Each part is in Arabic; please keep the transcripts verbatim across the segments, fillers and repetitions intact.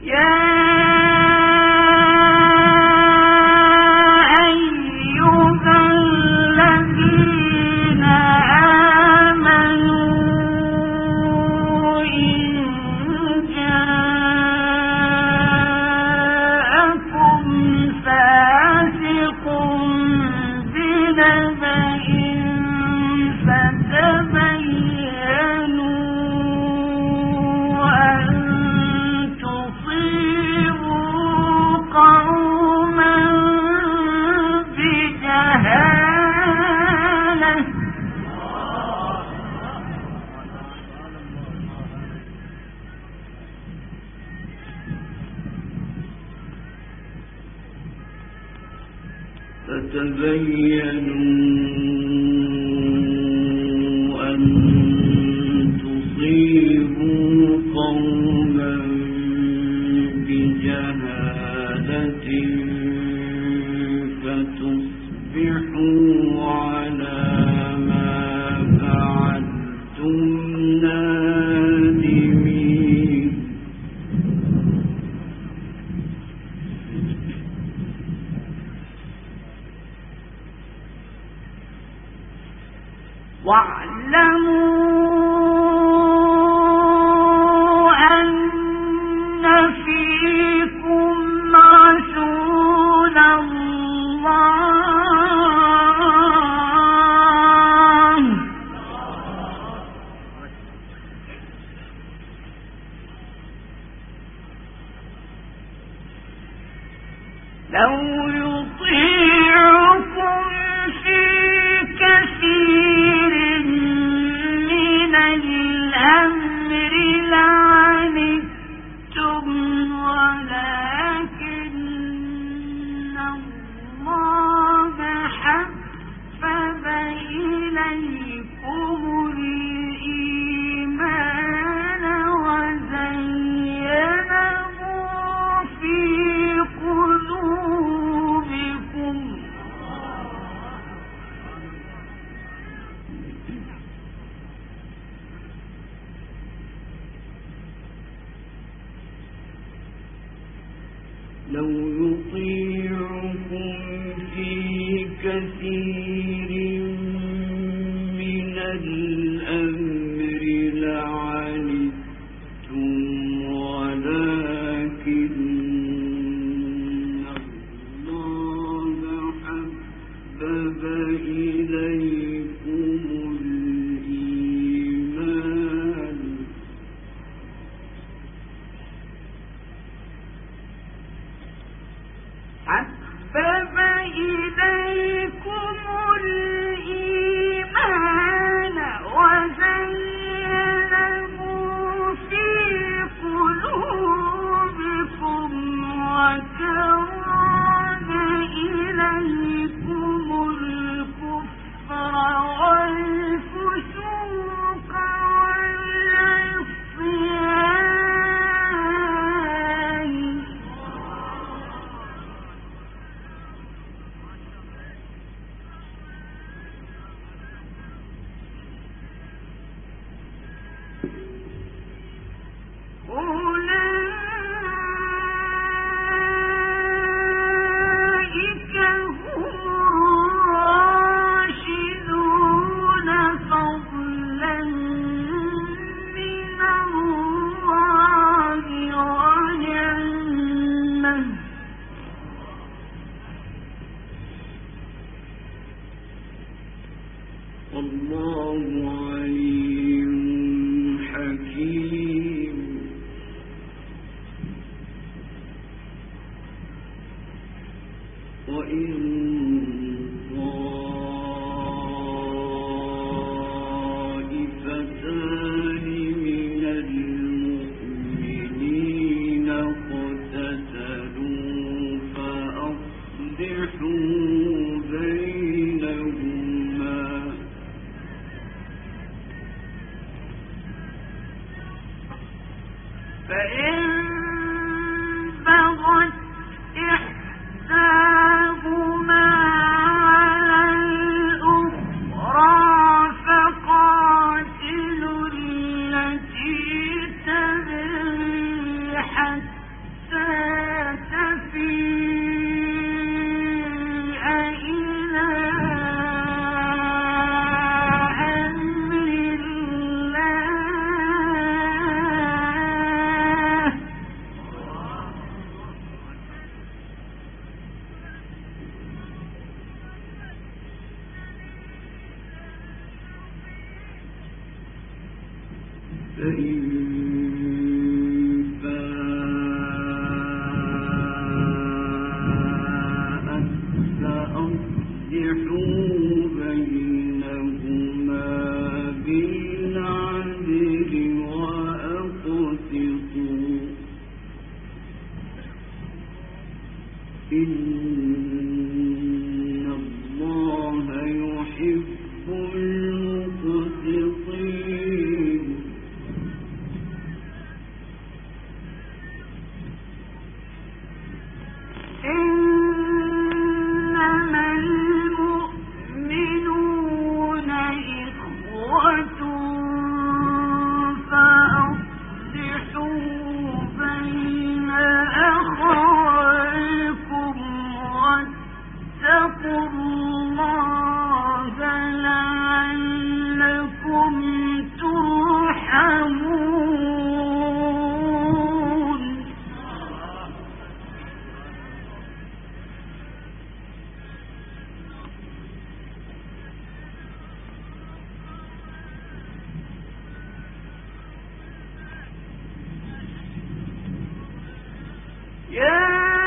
فتبينوا أن تصيبوا قوما بجهالة فتصبحوا على ما فعلتم نادمين. واعلموا أن فيكم رسول الله لو يطيعكم في كثير من الأمر لعنتم ولكن الله حبب إليكم الإيمان وزينه في قلوبكم لو يطيعكم في كثير من الأمر لعنتم ولكن الله حبب إليكم الإيمان حبب إليكم الإيمان وزينه في قلوبكم وكره إليكم الكفر والفسوق والعصيان أولئك هم الراشدون فضلا من الله ونعمة والله عليم حكيم. وإن طائفتان من المؤمنين اقتتلوا فأصلحوا بينهما فإن بغت إحداهما على الأخرى فقاتلوا التي تبغي حتى إن الله يحب المقسطين إنما المؤمنون إخوة فأصلحوا بين أخويكم واتقوا الله لعلكم ترحمون يا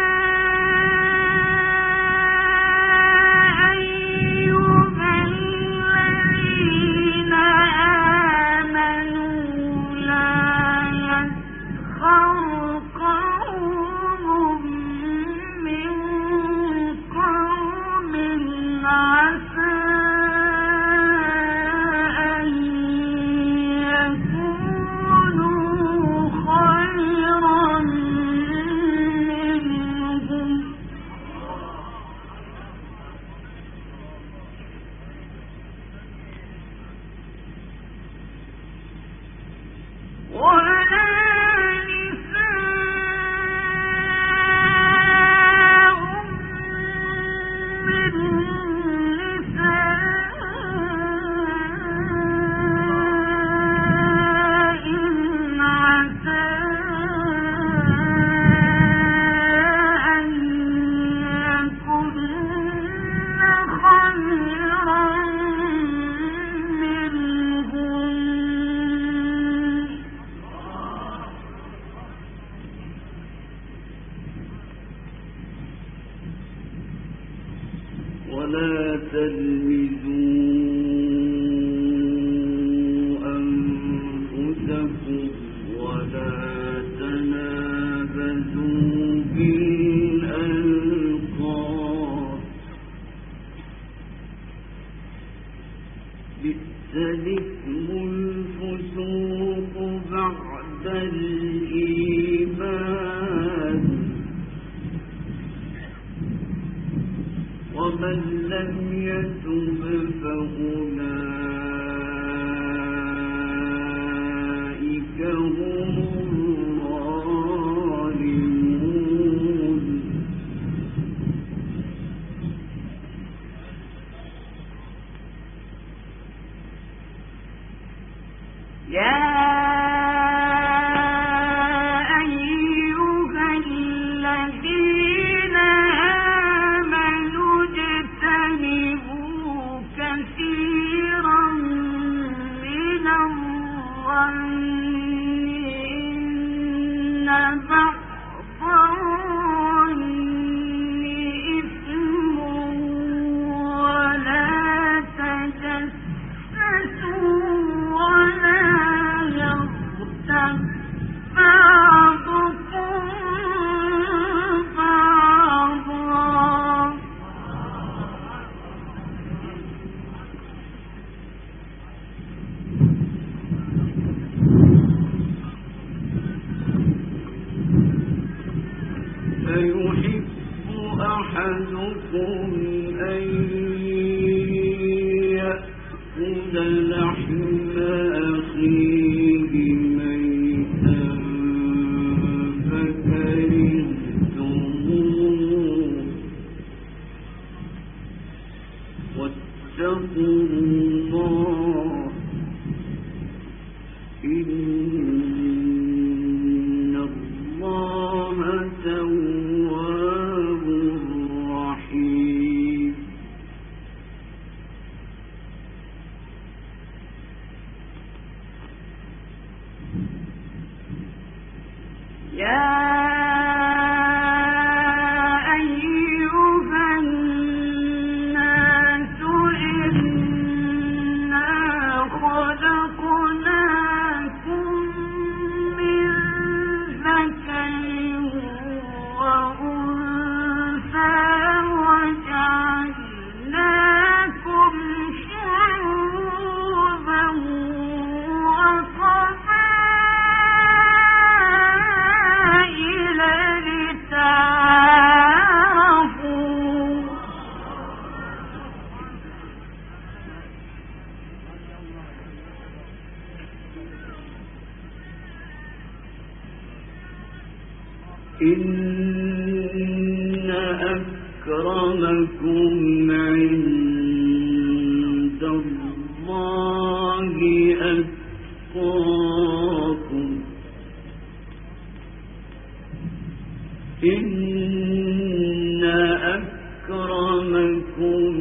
ولا تلمزوا أنفسكم ولا تنابزوا بالألقاب بئس الاسم الفسوق بعد الإيمان ومن لم يتب فأولئك هم الظالمون يا أحدكم أن يأكل لحم أخيه ميتا فكرهتموه واتقوا الله إن الله تواب رحيم يا أيها الناس إنا خلقناكم من ذكر وأنثى إن أكرمكم عند الله أتقاكم إن أكرمكم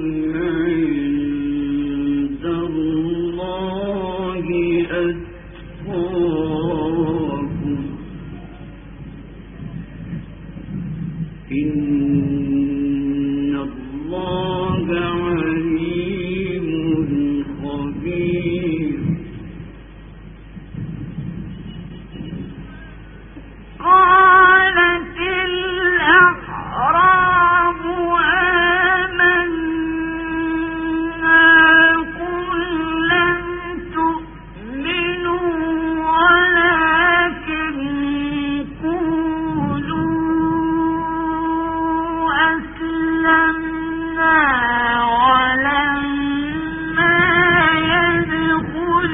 عند الله أتقاكم إن الله عليم خبير. قالت الأعراب آمنا قل لم تؤمنوا ولكن قولوا أسلمنا ولما يدخل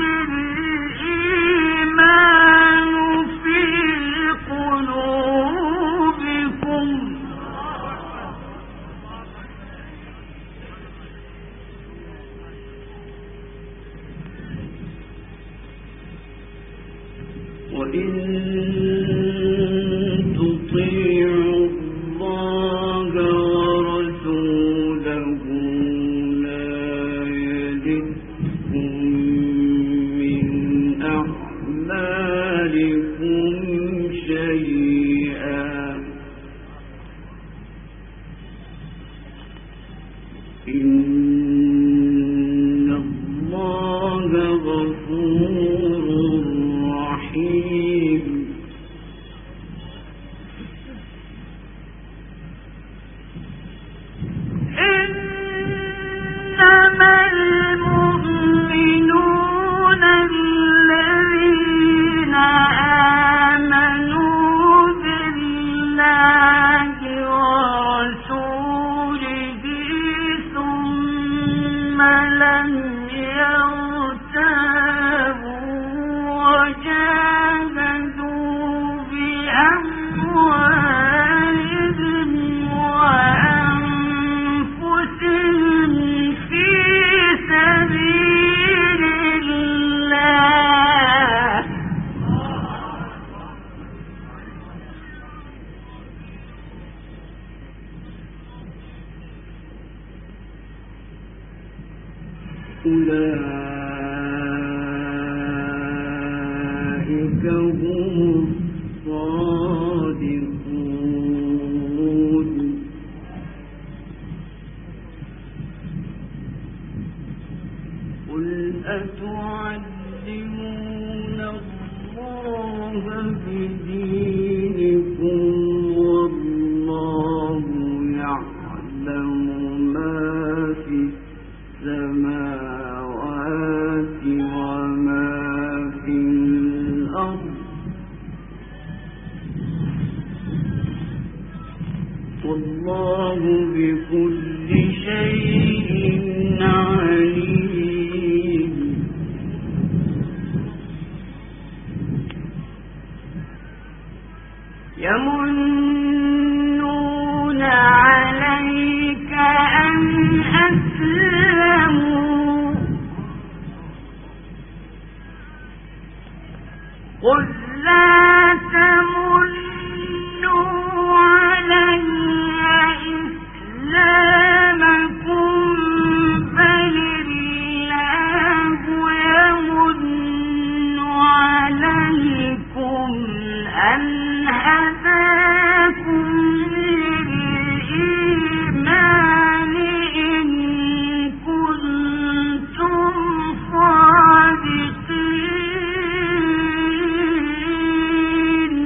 الإيمان في قلوبكم وإن تطيعوا الله ورسوله لا يلدكم من أعمالكم شيئا إن الله غفور رحيم. إنما المؤمنون الذين آمنوا بالله ورسوله ثم لم يرتابوا وجاهدوا بأموالهم وأنفسهم في سبيل الله أولئك هم الصادقون. قل أتعلمون الله بدينكم والله يعلم ما في السماوات وما في الأرض والله بكل شيء عليم. يمنون عليك أن أسلموا قل لا تمنوا علي إسلامكم بل الله يمن عليكم أن هداكم للإيمان إن كنتم صادقين.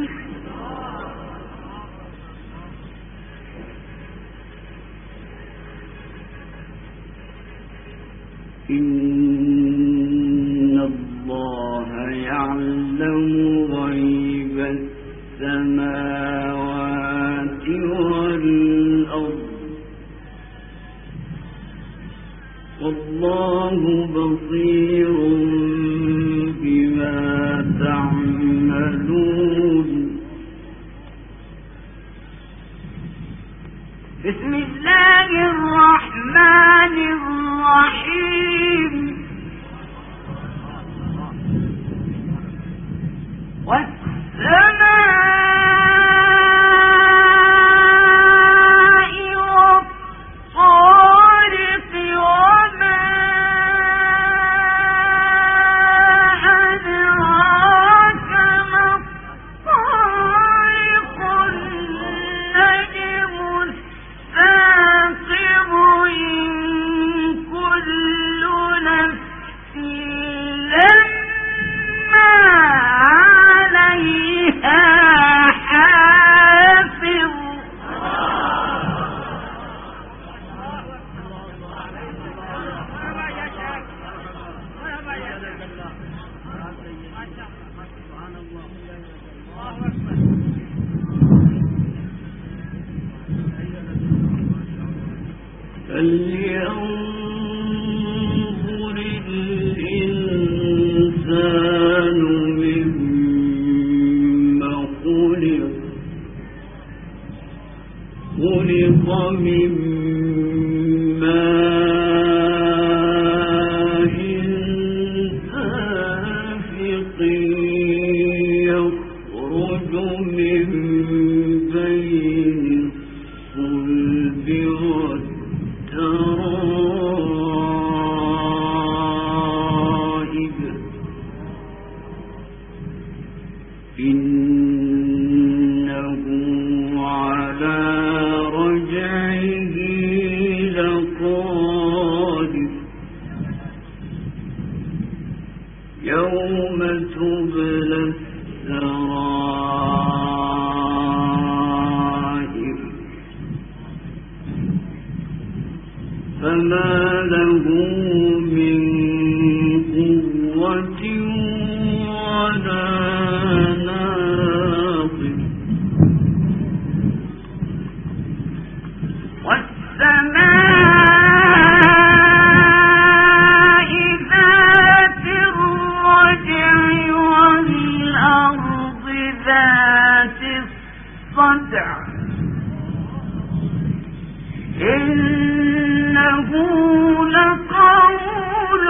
إن الله يعلم غيب السماوات والأرض والله بصير بما تعملون. فلينظر الإنسان مما خلق خلق من ماء دافق يخرج من بين الصلب والترائب إنه على رجعه لقادر يوم تبلى السرائر فما له من قوة ولا ناصر والسماء ذات الرجع والأرض ذات الصدع إنه لقول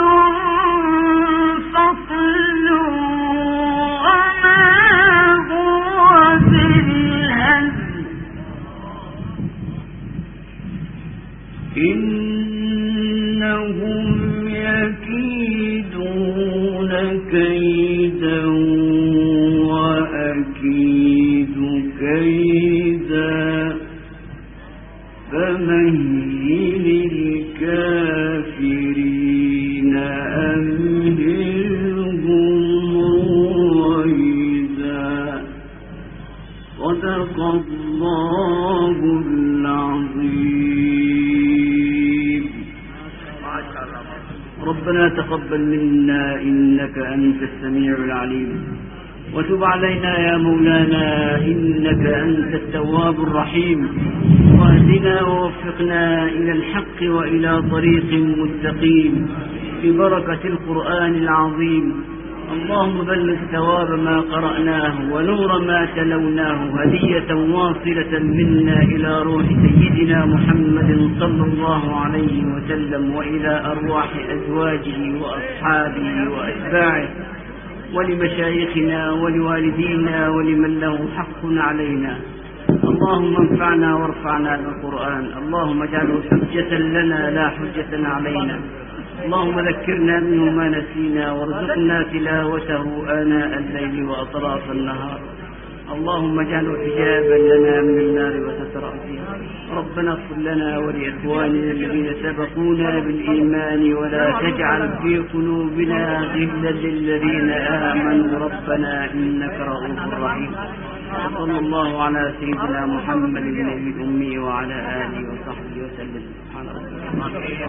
فصل وما هو بالهزل إنهم يكيدون كيدا وأكيد كيدا فمهل الكافرين أمهلهم رويدا صدق الله العظيم. ربنا تقبل منا إنك أنت السميع العليم وتب علينا يا مولانا إنك أنت التواب الرحيم واهدنا ووفقنا إلى الحق وإلى طريق مستقيم ببركة القرآن العظيم. اللهم بلغ ثواب ما قرأناه ونور ما تلوناه هدية واصلة منا إلى روح سيدنا محمد صلى الله عليه وسلم وإلى أرواح أزواجه وأصحابه وأتباعه ولمشايخنا ولوالدينا ولمن له حق علينا. اللهم انفعنا وارفعنا بالقرآن. اللهم اجعله حجة لنا لا حجة علينا. اللهم ذكرنا منه ما نسينا وارزقنا تلاوته آناء الليل وأطراف النهار. اللهم اجعله حجابا لنا من النار وسترا فيها. ربنا اغفر لنا ولإخواننا الذين سبقونا بالإيمان ولا تجعل في قلوبنا غلا للذين آمنوا ربنا إنك رؤوف رحيم. صلى الله على سيدنا محمد النبي الأمي وعلى آله وصحبه وسلم. سبحان ربك.